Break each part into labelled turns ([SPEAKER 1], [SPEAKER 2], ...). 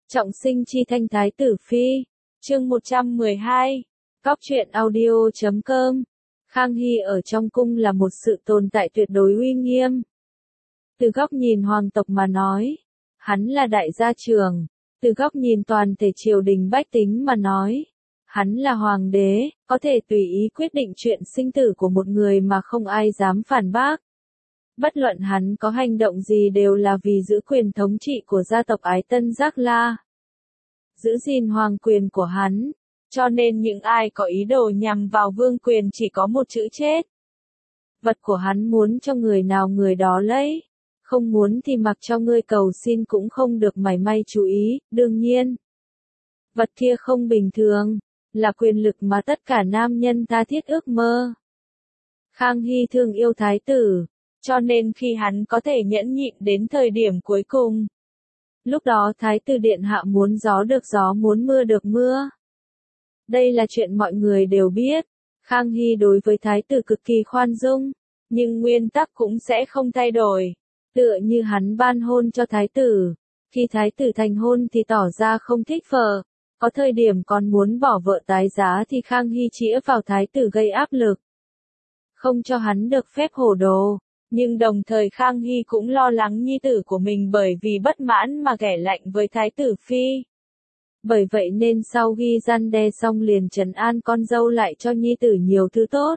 [SPEAKER 1] Trọng sinh chi thanh thái tử phi. Chương 112. Cóc truyện audio.com. Khang Hy ở trong cung là một sự tồn tại tuyệt đối uy nghiêm. Từ góc nhìn hoàng tộc mà nói, hắn là đại gia trưởng. Từ góc nhìn toàn thể triều đình bách tính mà nói, hắn là hoàng đế, có thể tùy ý quyết định chuyện sinh tử của một người mà không ai dám phản bác. Bất luận hắn có hành động gì đều là vì giữ quyền thống trị của gia tộc Ái Tân Giác La. Giữ gìn hoàng quyền của hắn, cho nên những ai có ý đồ nhằm vào vương quyền chỉ có một chữ chết. Vật của hắn muốn cho người nào người đó lấy, không muốn thì mặc cho ngươi cầu xin cũng không được mảy may chú ý, đương nhiên. Vật kia không bình thường, là quyền lực mà tất cả nam nhân tha thiết ước mơ. Khang Hy thương yêu thái tử, cho nên khi hắn có thể nhẫn nhịn đến thời điểm cuối cùng. Lúc đó thái tử điện hạ muốn gió được gió muốn mưa được mưa. Đây là chuyện mọi người đều biết. Khang Hy đối với thái tử cực kỳ khoan dung, nhưng nguyên tắc cũng sẽ không thay đổi. Tựa như hắn ban hôn cho thái tử, khi thái tử thành hôn thì tỏ ra không thích vợ, có thời điểm còn muốn bỏ vợ tái giá thì Khang Hy chĩa vào thái tử gây áp lực. Không cho hắn được phép hồ đồ, nhưng đồng thời Khang Hy cũng lo lắng nhi tử của mình bởi vì bất mãn mà ghẻ lạnh với thái tử phi. Bởi vậy nên sau ghi răn đe xong liền trấn an con dâu lại cho nhi tử nhiều thứ tốt.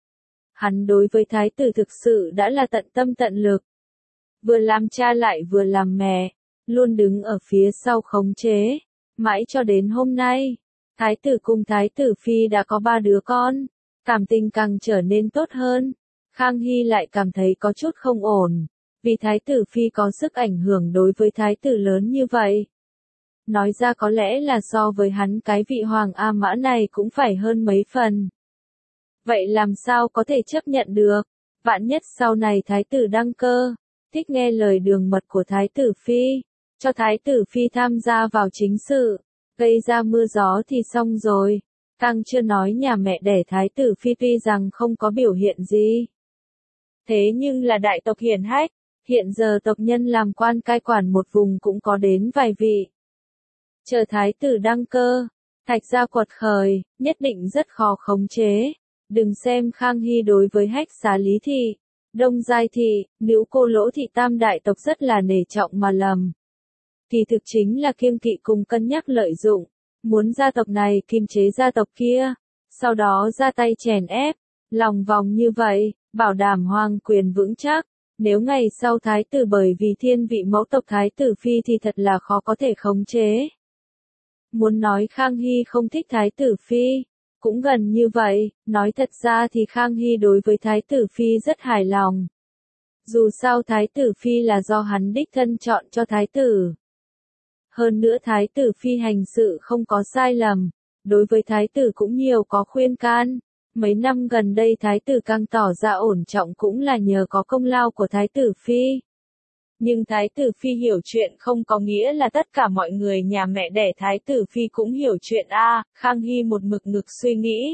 [SPEAKER 1] Hắn đối với thái tử thực sự đã là tận tâm tận lực. Vừa làm cha lại vừa làm mẹ, luôn đứng ở phía sau khống chế, mãi cho đến hôm nay. Thái tử cùng thái tử phi đã có 3 đứa con, cảm tình càng trở nên tốt hơn. Khang Hy lại cảm thấy có chút không ổn, vì thái tử phi có sức ảnh hưởng đối với thái tử lớn như vậy. Nói ra có lẽ là so với hắn cái vị hoàng A Mã này cũng phải hơn mấy phần. Vậy làm sao có thể chấp nhận được? Vạn nhất sau này thái tử đăng cơ, thích nghe lời đường mật của thái tử phi, cho thái tử phi tham gia vào chính sự, gây ra mưa gió thì xong rồi. Càng chưa nói nhà mẹ đẻ thái tử phi tuy rằng không có biểu hiện gì. Thế nhưng là đại tộc hiển hách, hiện giờ tộc nhân làm quan cai quản một vùng cũng có đến vài vị. Chờ thái tử đăng cơ, Thạch gia quật khởi, nhất định rất khó khống chế. Đừng xem Khang Hy đối với Hách Xá Lý Thị, Đông Giai Thị, Nữ Cô Lỗ Thị tam đại tộc rất là nể trọng mà lầm. Kỳ thực chính là kiêng kỵ cùng cân nhắc lợi dụng, muốn gia tộc này kiềm chế gia tộc kia, sau đó ra tay chèn ép, lòng vòng như vậy, bảo đảm hoàng quyền vững chắc. Nếu ngày sau thái tử bởi vì thiên vị mẫu tộc thái tử phi thì thật là khó có thể khống chế. Muốn nói Khang Hy không thích thái tử phi, cũng gần như vậy, nói thật ra thì Khang Hy đối với thái tử phi rất hài lòng. Dù sao thái tử phi là do hắn đích thân chọn cho thái tử. Hơn nữa thái tử phi hành sự không có sai lầm, đối với thái tử cũng nhiều có khuyên can. Mấy năm gần đây thái tử càng tỏ ra ổn trọng cũng là nhờ có công lao của thái tử phi. Nhưng thái tử phi hiểu chuyện không có nghĩa là tất cả mọi người nhà mẹ đẻ thái tử phi cũng hiểu chuyện a. Khang Hy một mực ngực suy nghĩ.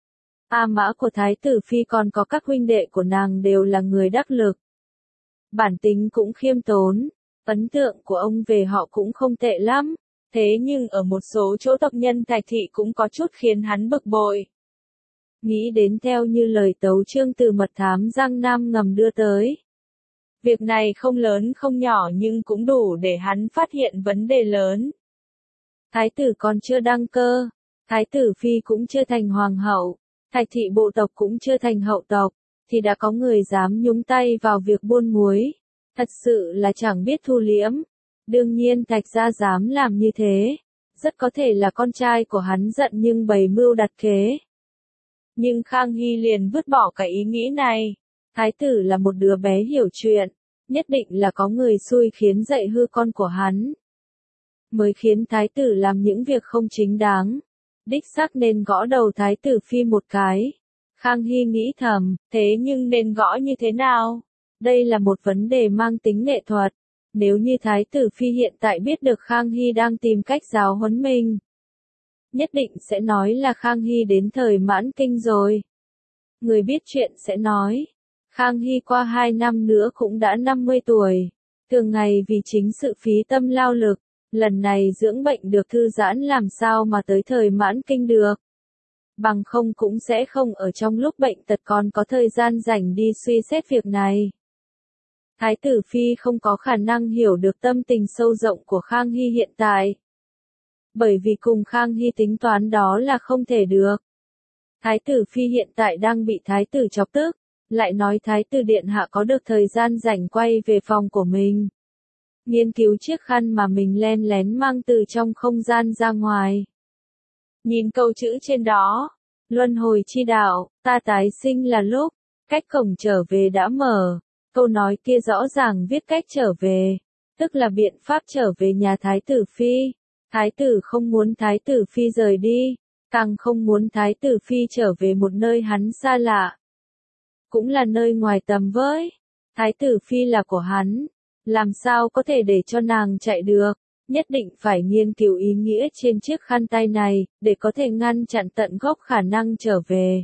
[SPEAKER 1] A Mã của thái tử phi còn có các huynh đệ của nàng đều là người đắc lực. Bản tính cũng khiêm tốn, ấn tượng của ông về họ cũng không tệ lắm, thế nhưng ở một số chỗ tộc nhân Thạch thị cũng có chút khiến hắn bực bội. Nghĩ đến theo như lời tấu chương từ mật thám Giang Nam ngầm đưa tới. Việc này không lớn không nhỏ nhưng cũng đủ để hắn phát hiện vấn đề lớn. Thái tử còn chưa đăng cơ, thái tử phi cũng chưa thành hoàng hậu, Thạch thị bộ tộc cũng chưa thành hậu tộc, thì đã có người dám nhúng tay vào việc buôn muối. Thật sự là chẳng biết thu liễm. Đương nhiên Thạch gia dám làm như thế, rất có thể là con trai của hắn giận nhưng bày mưu đặt kế. Nhưng Khang Hy liền vứt bỏ cái ý nghĩ này. Thái tử là một đứa bé hiểu chuyện, nhất định là có người xui khiến dạy hư con của hắn. Mới khiến thái tử làm những việc không chính đáng. Đích xác nên gõ đầu thái tử phi một cái. Khang Hy nghĩ thầm, thế nhưng nên gõ như thế nào? Đây là một vấn đề mang tính nghệ thuật. Nếu như thái tử phi hiện tại biết được Khang Hy đang tìm cách giáo huấn mình, nhất định sẽ nói là Khang Hy đến thời mãn kinh rồi. Người biết chuyện sẽ nói, Khang Hy qua 2 năm nữa cũng đã 50 tuổi. Thường ngày vì chính sự phí tâm lao lực, lần này dưỡng bệnh được thư giãn làm sao mà tới thời mãn kinh được. Bằng không cũng sẽ không ở trong lúc bệnh tật còn có thời gian rảnh đi suy xét việc này. Thái tử Phi không có khả năng hiểu được tâm tình sâu rộng của Khang Hy hiện tại. Bởi vì cùng Khang Hy tính toán đó là không thể được. Thái tử Phi hiện tại đang bị thái tử chọc tức, lại nói thái tử điện hạ có được thời gian rảnh quay về phòng của mình. Nghiên cứu chiếc khăn mà mình len lén mang từ trong không gian ra ngoài. Nhìn câu chữ trên đó, luân hồi chi đạo, ta tái sinh là lúc, cách cổng trở về đã mở. Câu nói kia rõ ràng viết cách trở về, tức là biện pháp trở về nhà thái tử Phi. Thái tử không muốn thái tử Phi rời đi, càng không muốn thái tử Phi trở về một nơi hắn xa lạ. Cũng là nơi ngoài tầm với. Thái tử Phi là của hắn, làm sao có thể để cho nàng chạy được, nhất định phải nghiên cứu ý nghĩa trên chiếc khăn tay này, để có thể ngăn chặn tận gốc khả năng trở về.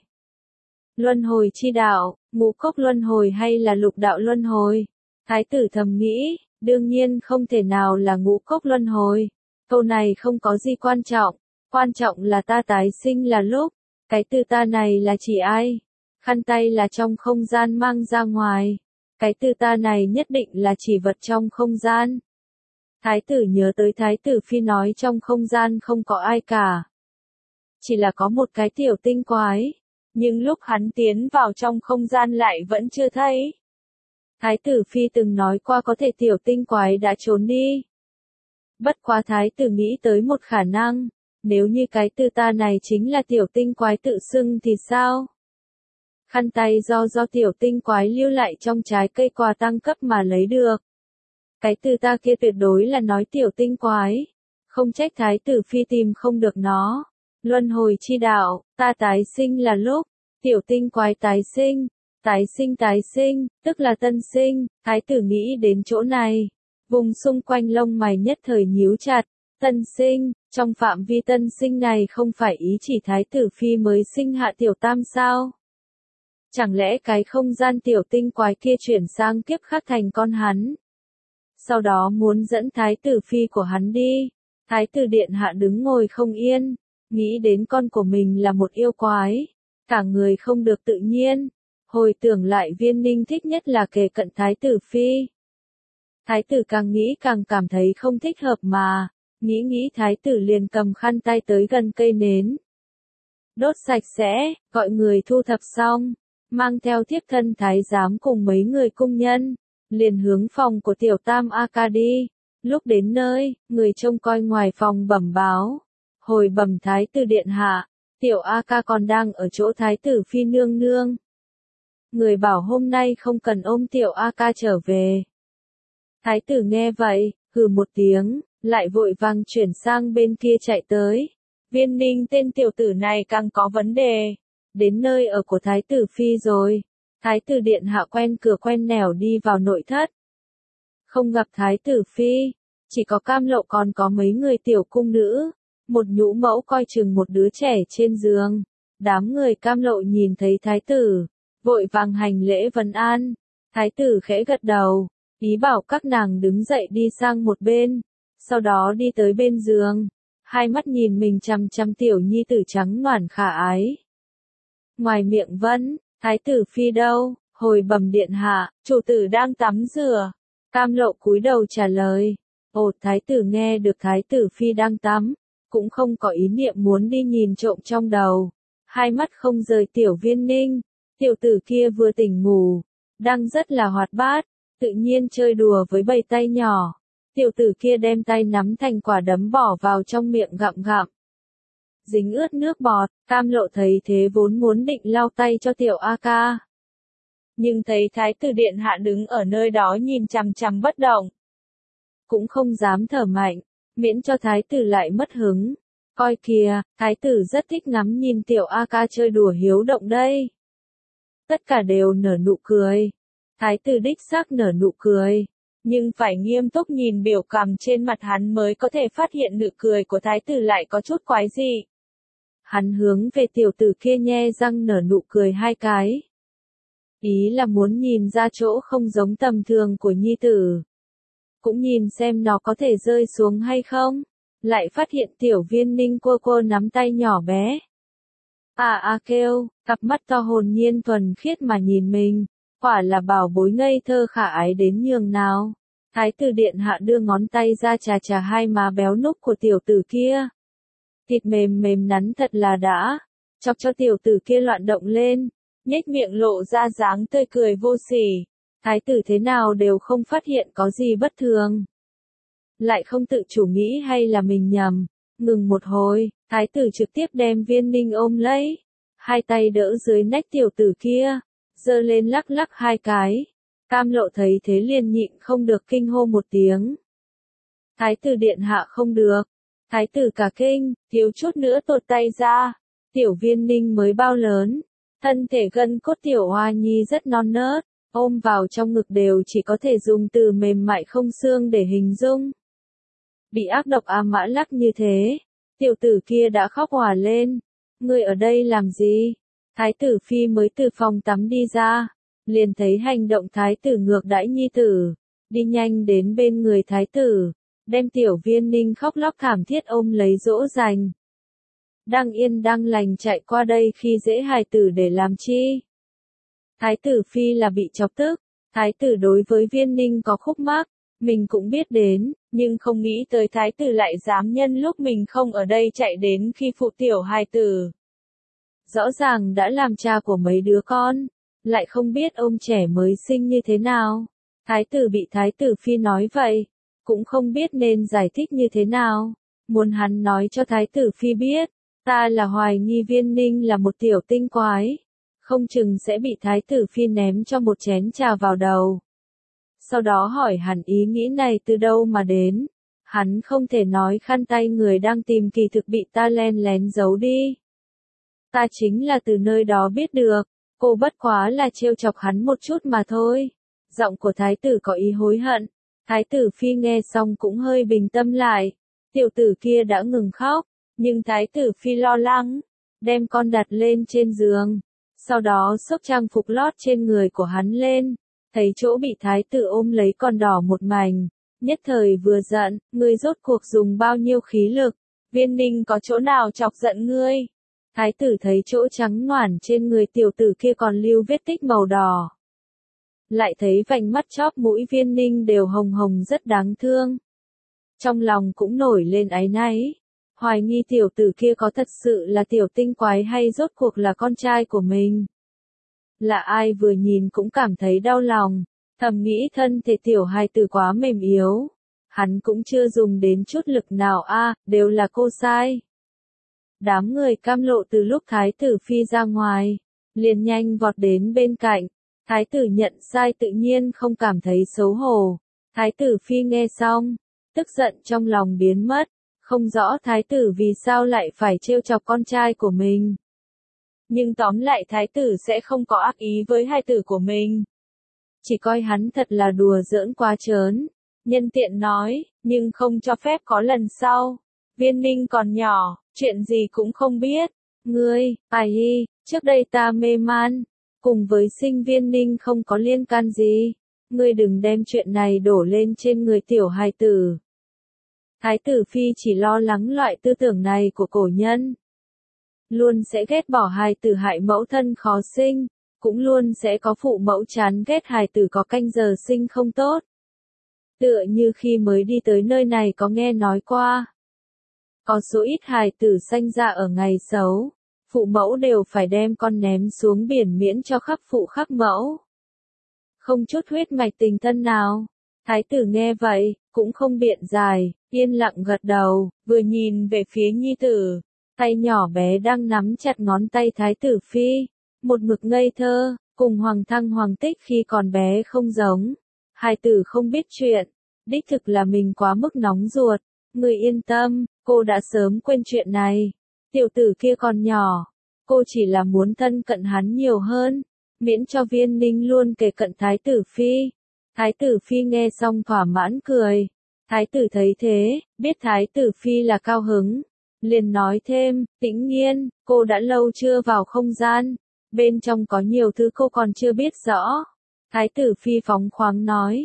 [SPEAKER 1] Luân hồi chi đạo, ngũ cốc luân hồi hay là lục đạo luân hồi? Thái tử thầm nghĩ, đương nhiên không thể nào là ngũ cốc luân hồi. Câu này không có gì quan trọng là ta tái sinh là lúc. Cái từ ta này là chỉ ai? Khăn tay là trong không gian mang ra ngoài. Cái từ ta này nhất định là chỉ vật trong không gian. Thái tử nhớ tới thái tử Phi nói trong không gian không có ai cả. Chỉ là có một cái tiểu tinh quái. Nhưng lúc hắn tiến vào trong không gian lại vẫn chưa thấy. Thái tử Phi từng nói qua có thể tiểu tinh quái đã trốn đi. Bất quá thái tử nghĩ tới một khả năng, nếu như cái từ ta này chính là tiểu tinh quái tự xưng thì sao? Khăn tay do tiểu tinh quái lưu lại trong trái cây quà tăng cấp mà lấy được. Cái từ ta kia tuyệt đối là nói tiểu tinh quái. Không trách thái tử Phi tìm không được nó. Luân hồi chi đạo, ta tái sinh là lúc, tiểu tinh quái tái sinh, tức là tân sinh. Thái tử nghĩ đến chỗ này, vùng xung quanh lông mày nhất thời nhíu chặt. Tân sinh, trong phạm vi tân sinh này không phải ý chỉ thái tử Phi mới sinh hạ tiểu tam sao? Chẳng lẽ cái không gian tiểu tinh quái kia chuyển sang kiếp khác thành con hắn? Sau đó muốn dẫn thái tử Phi của hắn đi. Thái tử điện hạ đứng ngồi không yên, nghĩ đến con của mình là một yêu quái, cả người không được tự nhiên. Hồi tưởng lại Viên Ninh thích nhất là kề cận thái tử Phi. Thái tử càng nghĩ càng cảm thấy không thích hợp mà, nghĩ thái tử liền cầm khăn tay tới gần cây nến. Đốt sạch sẽ, gọi người thu thập xong, mang theo thiếp thân thái giám cùng mấy người cung nhân, liền hướng phòng của tiểu tam A Ca đi. Lúc đến nơi, người trông coi ngoài phòng bẩm báo. Hồi bẩm thái tử điện hạ, tiểu A Ca còn đang ở chỗ thái tử Phi nương nương. Người bảo hôm nay không cần ôm tiểu A Ca trở về. Thái tử nghe vậy, hừ một tiếng, lại vội vàng chuyển sang bên kia chạy tới. Viên Ninh tên tiểu tử này càng có vấn đề. Đến nơi ở của thái tử Phi rồi. Thái tử điện hạ quen cửa quen nẻo đi vào nội thất. Không gặp thái tử Phi, chỉ có Cam Lộ còn có mấy người tiểu cung nữ. Một nhũ mẫu coi chừng một đứa trẻ trên giường. Đám người Cam Lộ nhìn thấy thái tử, vội vàng hành lễ vấn an. Thái tử khẽ gật đầu, ý bảo các nàng đứng dậy đi sang một bên. Sau đó đi tới bên giường, hai mắt nhìn mình chằm chằm tiểu nhi tử trắng ngoản khả ái. Ngoài miệng vẫn, thái tử Phi đâu? Hồi bẩm điện hạ, chủ tử đang tắm rửa. Cam Lộ cúi đầu trả lời. Ồ, thái tử nghe được thái tử Phi đang tắm, cũng không có ý niệm muốn đi nhìn trộm trong đầu. Hai mắt không rời tiểu Viên Ninh. Tiểu tử kia vừa tỉnh ngủ, đang rất là hoạt bát, tự nhiên chơi đùa với bầy tay nhỏ. Tiểu tử kia đem tay nắm thành quả đấm bỏ vào trong miệng gặm gặm. Dính ướt nước bọt, Cam Lộ thấy thế vốn muốn định lau tay cho tiểu A Ca. Nhưng thấy thái tử điện hạ đứng ở nơi đó nhìn chằm chằm bất động. Cũng không dám thở mạnh, miễn cho thái tử lại mất hứng. Coi kìa, thái tử rất thích ngắm nhìn tiểu A Ca chơi đùa hiếu động đây. Tất cả đều nở nụ cười. Thái tử đích xác nở nụ cười. Nhưng phải nghiêm túc nhìn biểu cảm trên mặt hắn mới có thể phát hiện nụ cười của thái tử lại có chút quái dị. Hắn hướng về tiểu tử kia nhe răng nở nụ cười hai cái. Ý là muốn nhìn ra chỗ không giống tầm thường của nhi tử. cũng nhìn xem nó có thể rơi xuống hay không. Lại phát hiện Tiểu Viên Ninh cô nắm tay nhỏ bé. Kêu, cặp mắt to hồn nhiên thuần khiết mà nhìn mình, quả là bảo bối ngây thơ khả ái đến nhường nào. Thái tử điện hạ đưa ngón tay ra chà hai má béo núc của tiểu tử kia. Thịt mềm mềm nắn thật là đã, chọc cho tiểu tử kia loạn động lên, nhếch miệng lộ ra dáng tươi cười vô sỉ. Thái tử thế nào đều không phát hiện có gì bất thường. Lại không tự chủ nghĩ hay là mình nhầm. Ngừng một hồi, thái tử trực tiếp đem Viên Ninh ôm lấy. Hai tay đỡ dưới nách tiểu tử kia, giơ lên lắc lắc hai cái. Cam Lộ thấy thế liền nhịn không được kinh hô một tiếng. Thái tử điện hạ không được. Thái tử cả kinh, thiếu chút nữa tuột tay ra. Tiểu Viên Ninh mới bao lớn, thân thể gân cốt tiểu hoa nhi rất non nớt, ôm vào trong ngực đều chỉ có thể dùng từ mềm mại không xương để hình dung. Bị ác độc mã lắc như thế, tiểu tử kia đã khóc òa lên. Ngươi ở đây làm gì? Thái tử phi mới từ phòng tắm đi ra, liền thấy hành động thái tử ngược đãi nhi tử, đi nhanh đến bên người thái tử, đem Tiểu Viên Ninh khóc lóc thảm thiết ôm lấy dỗ dành. Đang yên đang lành chạy qua đây khi dễ hài tử để làm chi? Thái tử phi là bị chọc tức, thái tử đối với Viên Ninh có khúc mắc, mình cũng biết đến, nhưng không nghĩ tới thái tử lại dám nhân lúc mình không ở đây chạy đến khi phụ tiểu hài tử. Rõ ràng đã làm cha của mấy đứa con, lại không biết ông trẻ mới sinh như thế nào. Thái tử bị thái tử phi nói vậy, cũng không biết nên giải thích như thế nào. Muốn hắn nói cho thái tử phi biết, ta là hoài nghi Viên Ninh là một tiểu tinh quái, không chừng sẽ bị thái tử phi ném cho một chén trà vào đầu. Sau đó hỏi hắn ý nghĩ này từ đâu mà đến. Hắn không thể nói khăn tay người đang tìm kỳ thực bị ta len lén giấu đi. Ta chính là từ nơi đó biết được, cô bất quá là trêu chọc hắn một chút mà thôi. Giọng của thái tử có ý hối hận. Thái tử phi nghe xong cũng hơi bình tâm lại. Tiểu tử kia đã ngừng khóc, nhưng thái tử phi lo lắng, đem con đặt lên trên giường. Sau đó xốc trang phục lót trên người của hắn lên, thấy chỗ bị thái tử ôm lấy còn đỏ một mảnh, nhất thời vừa giận, ngươi rốt cuộc dùng bao nhiêu khí lực, Viên Ninh có chỗ nào chọc giận ngươi? Thái tử thấy chỗ trắng ngoản trên người tiểu tử kia còn lưu vết tích màu đỏ. Lại thấy vành mắt chóp mũi Viên Ninh đều hồng hồng rất đáng thương. Trong lòng cũng nổi lên áy náy. Hoài nghi tiểu tử kia có thật sự là tiểu tinh quái hay rốt cuộc là con trai của mình. Là ai vừa nhìn cũng cảm thấy đau lòng, thầm nghĩ thân thể tiểu hài tử quá mềm yếu. Hắn cũng chưa dùng đến chút lực nào đều là cô sai. Đám người Cam Lộ từ lúc thái tử phi ra ngoài, liền nhanh vọt đến bên cạnh. Thái tử nhận sai tự nhiên không cảm thấy xấu hổ. Thái tử phi nghe xong, tức giận trong lòng biến mất, không rõ thái tử vì sao lại phải trêu chọc con trai của mình. Nhưng tóm lại thái tử sẽ không có ác ý với hài tử của mình. Chỉ coi hắn thật là đùa giỡn quá trớn. Nhân tiện nói, nhưng không cho phép có lần sau. Viên Ninh còn nhỏ, chuyện gì cũng không biết. Ngươi, trước đây ta mê man, cùng với sinh Viên Ninh không có liên can gì. Ngươi đừng đem chuyện này đổ lên trên người tiểu hài tử. Thái tử phi chỉ lo lắng loại tư tưởng này của cổ nhân. Luôn sẽ ghét bỏ hài tử hại mẫu thân khó sinh, cũng luôn sẽ có phụ mẫu chán ghét hài tử có canh giờ sinh không tốt. Tựa như khi mới đi tới nơi này có nghe nói qua. Có số ít hài tử sanh ra ở ngày xấu, phụ mẫu đều phải đem con ném xuống biển miễn cho khắc phụ khắc mẫu. Không chút huyết mạch tình thân nào. Thái tử nghe vậy, cũng không biện giải, yên lặng gật đầu, vừa nhìn về phía nhi tử. Tay nhỏ bé đang nắm chặt ngón tay thái tử phi, một mực ngây thơ, cùng Hoàng Thăng Hoàng Tích khi còn bé không giống. Hài tử không biết chuyện, đích thực là mình quá mức nóng ruột. Người yên tâm, cô đã sớm quên chuyện này. Tiểu tử kia còn nhỏ, cô chỉ là muốn thân cận hắn nhiều hơn, miễn cho Viên Ninh luôn kề cận thái tử phi. Thái tử phi nghe xong thỏa mãn cười. Thái tử thấy thế, biết thái tử phi là cao hứng. Liền nói thêm, Tĩnh Nhiên, cô đã lâu chưa vào không gian. Bên trong có nhiều thứ cô còn chưa biết rõ. Thái tử phi phóng khoáng nói.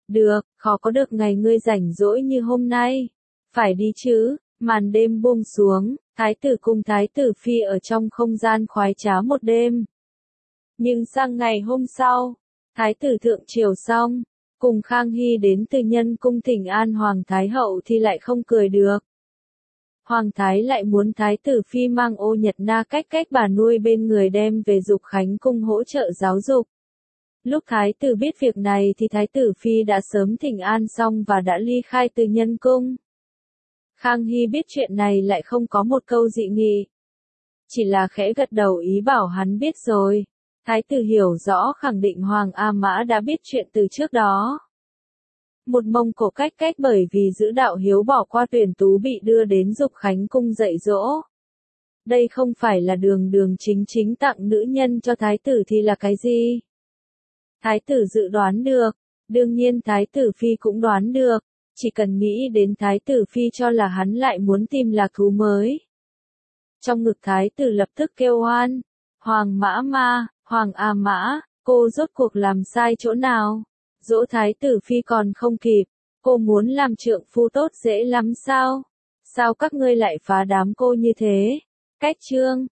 [SPEAKER 1] Được, khó có được ngày ngươi rảnh rỗi như hôm nay. Phải đi chứ, màn đêm buông xuống, thái tử cùng thái tử phi ở trong không gian khoái trá một đêm. Nhưng sang ngày hôm sau, thái tử thượng triều xong, cùng Khang Hy đến từ nhân cung thỉnh an Hoàng Thái Hậu thì lại không cười được. Hoàng Thái lại muốn thái tử phi mang Ô Nhật Na cách bà nuôi bên người đem về Dục Khánh cung hỗ trợ giáo dục. Lúc thái tử biết việc này thì thái tử phi đã sớm thỉnh an xong và đã ly khai từ nhân cung. Khang Hy biết chuyện này lại không có một câu dị nghị. Chỉ là khẽ gật đầu ý bảo hắn biết rồi. Thái tử hiểu rõ khẳng định Hoàng A Mã đã biết chuyện từ trước đó. Một Mông Cổ cách bởi vì giữ đạo hiếu bỏ qua tuyển tú bị đưa đến Dục Khánh cung dạy dỗ. Đây không phải là đường chính tặng nữ nhân cho thái tử thì là cái gì? Thái tử dự đoán được, đương nhiên thái tử phi cũng đoán được, chỉ cần nghĩ đến thái tử phi cho là hắn lại muốn tìm lạc thú mới. Trong ngực thái tử lập tức kêu oan, Hoàng Mã Ma, Hoàng A Mã, cô rốt cuộc làm sai chỗ nào? Dỗ thái tử phi còn không kịp, cô muốn làm trượng phu tốt dễ lắm sao? Sao các ngươi lại phá đám cô như thế? Cách chương